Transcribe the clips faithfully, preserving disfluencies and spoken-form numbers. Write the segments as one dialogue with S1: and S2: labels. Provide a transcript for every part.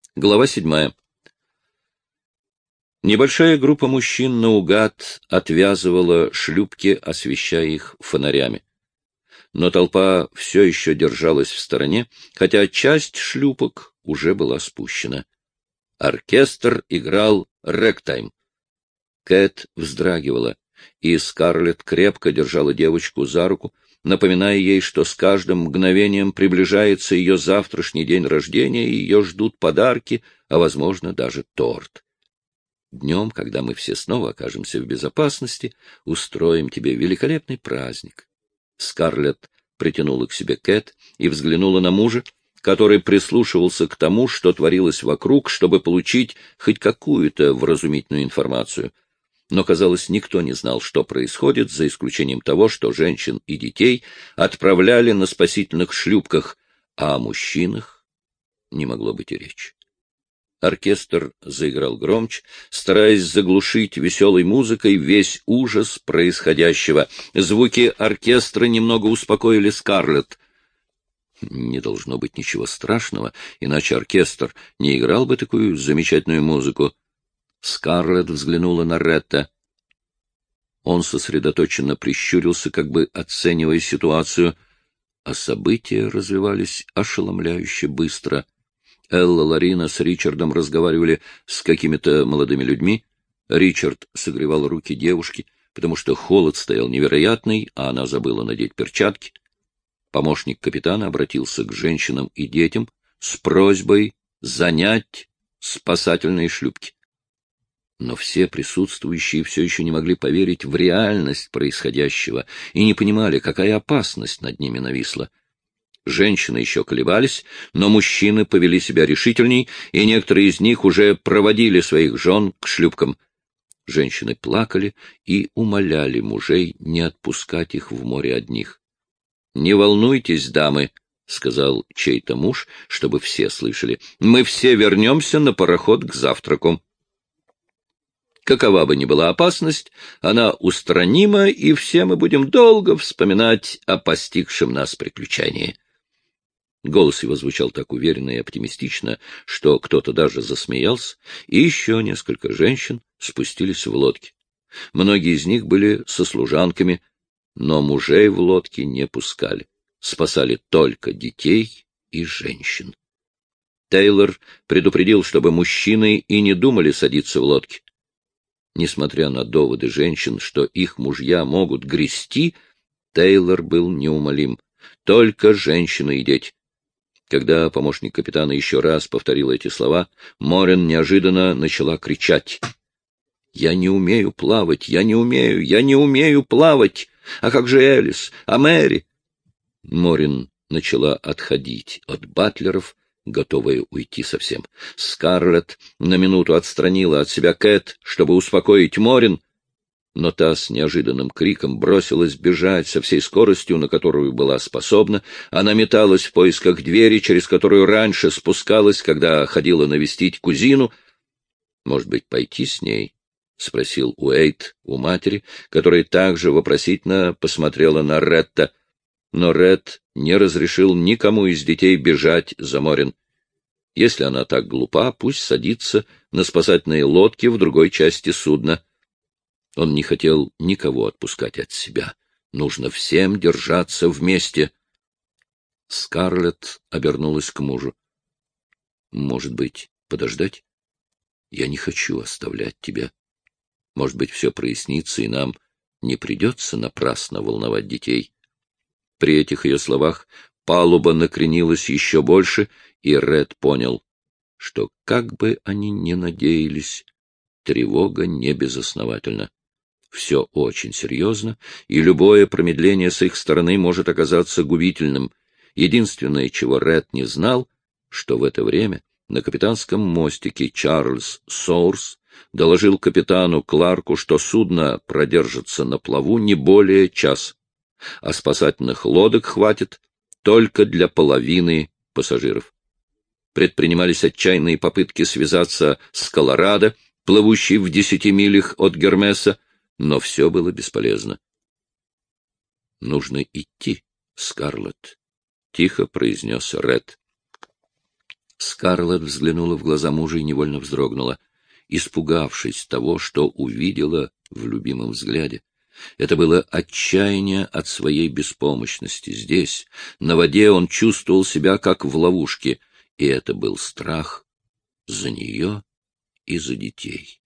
S1: Глава седьмая. Небольшая группа мужчин наугад отвязывала шлюпки, освещая их фонарями. Но толпа все еще держалась в стороне, хотя часть шлюпок уже была спущена. Оркестр играл рэгтайм. Кэт вздрагивала, и Скарлетт крепко держала девочку за руку, напоминая ей, что с каждым мгновением приближается ее завтрашний день рождения, и ее ждут подарки, а, возможно, даже торт. Днем, когда мы все снова окажемся в безопасности, устроим тебе великолепный праздник. Скарлетт притянула к себе Кэт и взглянула на мужа, который прислушивался к тому, что творилось вокруг, чтобы получить хоть какую-то вразумительную информацию. Но, казалось, никто не знал, что происходит, за исключением того, что женщин и детей отправляли на спасительных шлюпках, а о мужчинах не могло быть и речи. Оркестр заиграл громче, стараясь заглушить веселой музыкой весь ужас происходящего. Звуки оркестра немного успокоили Скарлетт. Не должно быть ничего страшного, иначе оркестр не играл бы такую замечательную музыку. Скарлетт взглянула на Ретта. Он сосредоточенно прищурился, как бы оценивая ситуацию, а события развивались ошеломляюще быстро. Элла Ларина с Ричардом разговаривали с какими-то молодыми людьми. Ричард согревал руки девушки, потому что холод стоял невероятный, а она забыла надеть перчатки. Помощник капитана обратился к женщинам и детям с просьбой занять спасательные шлюпки. Но все присутствующие все еще не могли поверить в реальность происходящего и не понимали, какая опасность над ними нависла. Женщины еще колебались, но мужчины повели себя решительней, и некоторые из них уже проводили своих жен к шлюпкам. Женщины плакали и умоляли мужей не отпускать их в море одних. — Не волнуйтесь, дамы, — сказал чей-то муж, чтобы все слышали, — мы все вернемся на пароход к завтраку. Какова бы ни была опасность, она устранима, и все мы будем долго вспоминать о постигшем нас приключении. Голос его звучал так уверенно и оптимистично, что кто-то даже засмеялся, и еще несколько женщин спустились в лодки. Многие из них были сослужанками, но мужей в лодки не пускали, спасали только детей и женщин. Тейлор предупредил, чтобы мужчины и не думали садиться в лодки. Несмотря на доводы женщин, что их мужья могут грести, Тейлор был неумолим. Только женщины и дети. Когда помощник капитана еще раз повторил эти слова, Морин неожиданно начала кричать. — Я не умею плавать, я не умею, я не умею плавать! А как же Элис? А Мэри? Морин начала отходить от батлеров, готовая уйти совсем. Скарлетт на минуту отстранила от себя Кэт, чтобы успокоить Морин, но та с неожиданным криком бросилась бежать со всей скоростью, на которую была способна. Она металась в поисках двери, через которую раньше спускалась, когда ходила навестить кузину. — Может быть, пойти с ней? — спросил Уэйт у матери, которая также вопросительно посмотрела на Ретта. Но Рет не разрешил никому из детей бежать за Морин. Если она так глупа, пусть садится на спасательные лодки в другой части судна. Он не хотел никого отпускать от себя. Нужно всем держаться вместе. Скарлетт обернулась к мужу. — Может быть, подождать? Я не хочу оставлять тебя. Может быть, все прояснится, и нам не придется напрасно волновать детей. При этих ее словах палуба накренилась еще больше, и Ред понял, что, как бы они ни надеялись, тревога не безосновательна. Все очень серьезно, и любое промедление с их стороны может оказаться губительным. Единственное, чего Ред не знал, что в это время на капитанском мостике Чарльз Соурс доложил капитану Кларку, что судно продержится на плаву не более часа, а спасательных лодок хватит только для половины пассажиров. Предпринимались отчаянные попытки связаться с Колорадо, плывущей в десяти милях от Гермеса, но все было бесполезно. — Нужно идти, Скарлетт, — тихо произнес Ред. Скарлетт взглянула в глаза мужа и невольно вздрогнула, испугавшись того, что увидела в любимом взгляде. Это было отчаяние от своей беспомощности. Здесь, на воде, он чувствовал себя как в ловушке, и это был страх за нее и за детей.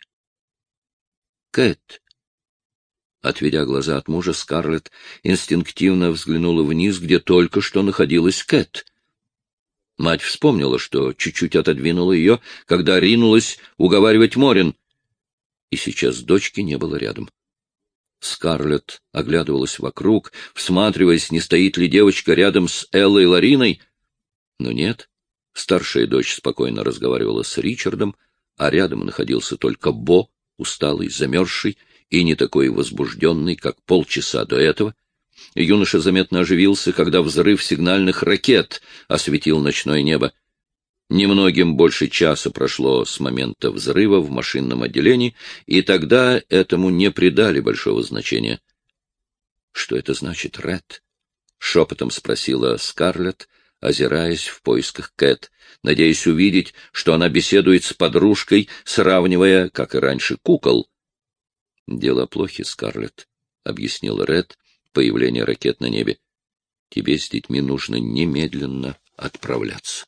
S1: «Кэт!» Отведя глаза от мужа, Скарлетт инстинктивно взглянула вниз, где только что находилась Кэт. Мать вспомнила, что чуть-чуть отодвинула ее, когда ринулась уговаривать Морин, и сейчас дочки не было рядом. Скарлетт оглядывалась вокруг, всматриваясь, не стоит ли девочка рядом с Эллой Лариной. Но нет, старшая дочь спокойно разговаривала с Ричардом, а рядом находился только Бо, усталый, замерзший и не такой возбужденный, как полчаса до этого. Юноша заметно оживился, когда взрыв сигнальных ракет осветил ночное небо. Немногим больше часа прошло с момента взрыва в машинном отделении, и тогда этому не придали большого значения. — Что это значит, Ред? — шепотом спросила Скарлетт, озираясь в поисках Кэт, надеясь увидеть, что она беседует с подружкой, сравнивая, как и раньше, кукол. — Дела плохи, Скарлетт, — объяснил Ред появление ракет на небе. — Тебе с детьми нужно немедленно отправляться.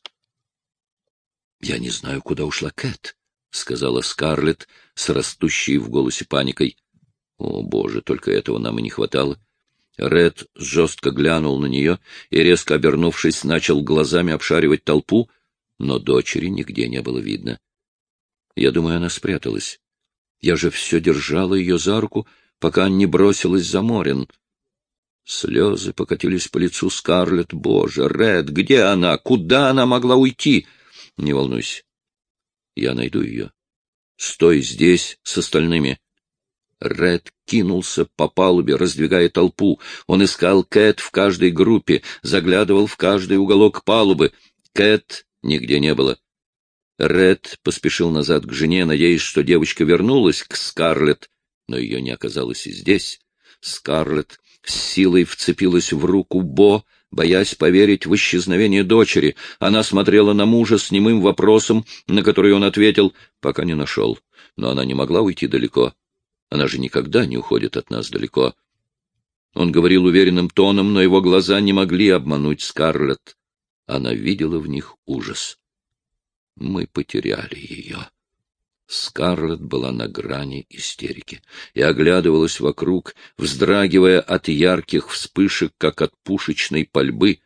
S1: — Я не знаю, куда ушла Кэт, — сказала Скарлетт с растущей в голосе паникой. — О, Боже, только этого нам и не хватало. Ред жестко глянул на нее и, резко обернувшись, начал глазами обшаривать толпу, но дочери нигде не было видно. Я думаю, она спряталась. Я же все держала ее за руку, пока не бросилась за Морин. Слезы покатились по лицу Скарлетт. Боже, Ред, где она? Куда она могла уйти? Не волнуйся. Я найду ее. Стой здесь с остальными. Ред кинулся по палубе, раздвигая толпу. Он искал Кэт в каждой группе, заглядывал в каждый уголок палубы. Кэт нигде не было. Ред поспешил назад к жене, надеясь, что девочка вернулась к Скарлетт, но ее не оказалось и здесь. Скарлетт с силой вцепилась в руку Бо, боясь поверить в исчезновение дочери. Она смотрела на мужа с немым вопросом, на который он ответил, пока не нашел. Но она не могла уйти далеко. Она же никогда не уходит от нас далеко. Он говорил уверенным тоном, но его глаза не могли обмануть Скарлетт. Она видела в них ужас. Мы потеряли ее. Скарлетт была на грани истерики и оглядывалась вокруг, вздрагивая от ярких вспышек, как от пушечной пальбы.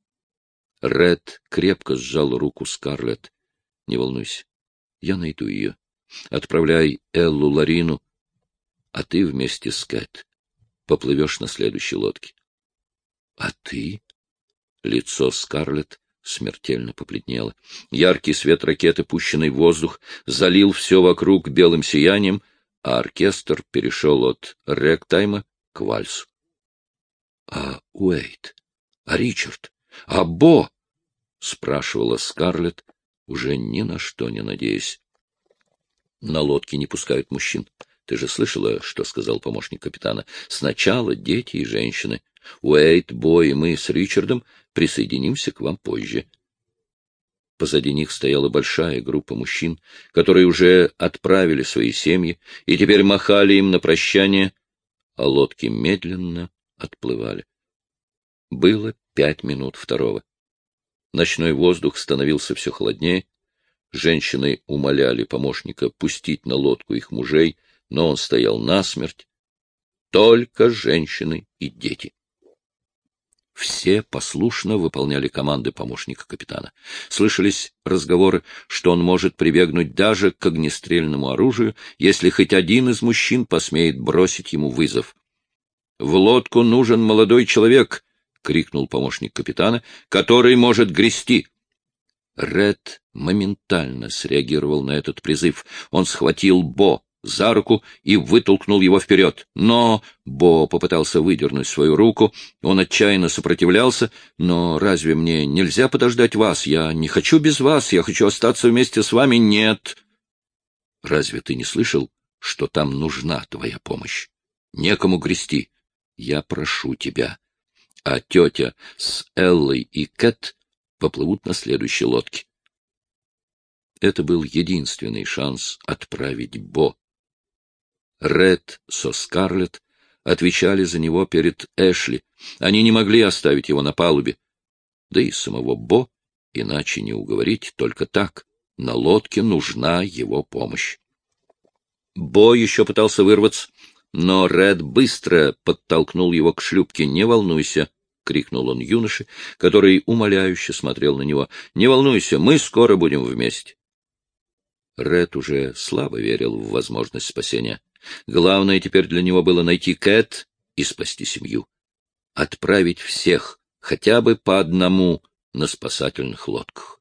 S1: Ред крепко сжал руку Скарлетт. — Не волнуйся, я найду ее. Отправляй Эллу Ларину, а ты вместе с Кэт поплывешь на следующей лодке. — А ты? Лицо Скарлетт смертельно побледнело. Яркий свет ракеты, пущенный в воздух, залил все вокруг белым сиянием, а оркестр перешел от рэгтайма к вальсу. — А Уэйт? А Ричард? А Бо? — спрашивала Скарлетт, уже ни на что не надеясь. — На лодке не пускают мужчин. Ты же слышала, что сказал помощник капитана? Сначала дети и женщины. Уэйт, Бо и мы с Ричардом присоединимся к вам позже. Позади них стояла большая группа мужчин, которые уже отправили свои семьи и теперь махали им на прощание, а лодки медленно отплывали. Было пять минут второго. Ночной воздух становился все холоднее. Женщины умоляли помощника пустить на лодку их мужей, но он стоял насмерть. Только женщины и дети. Все послушно выполняли команды помощника капитана. Слышались разговоры, что он может прибегнуть даже к огнестрельному оружию, если хоть один из мужчин посмеет бросить ему вызов. — В лодку нужен молодой человек! — крикнул помощник капитана, — который может грести. Ред моментально среагировал на этот призыв. Он схватил Бо за руку и вытолкнул его вперед. Но Бо попытался выдернуть свою руку. Он отчаянно сопротивлялся. «Но разве мне нельзя подождать вас? Я не хочу без вас. Я хочу остаться вместе с вами». «Нет». «Разве ты не слышал, что там нужна твоя помощь? Некому грести. Я прошу тебя». А тетя с Эллой и Кэт поплывут на следующей лодке. Это был единственный шанс отправить Бо. Ред со Скарлетт отвечали за него перед Эшли. Они не могли оставить его на палубе. Да и самого Бо иначе не уговорить, только так. На лодке нужна его помощь. Бо еще пытался вырваться, но Ред быстро подтолкнул его к шлюпке. «Не волнуйся!» — крикнул он юноше, который умоляюще смотрел на него. «Не волнуйся, мы скоро будем вместе!» Ред уже слабо верил в возможность спасения. Главное теперь для него было найти Кэт и спасти семью. Отправить всех, хотя бы по одному, на спасательных лодках.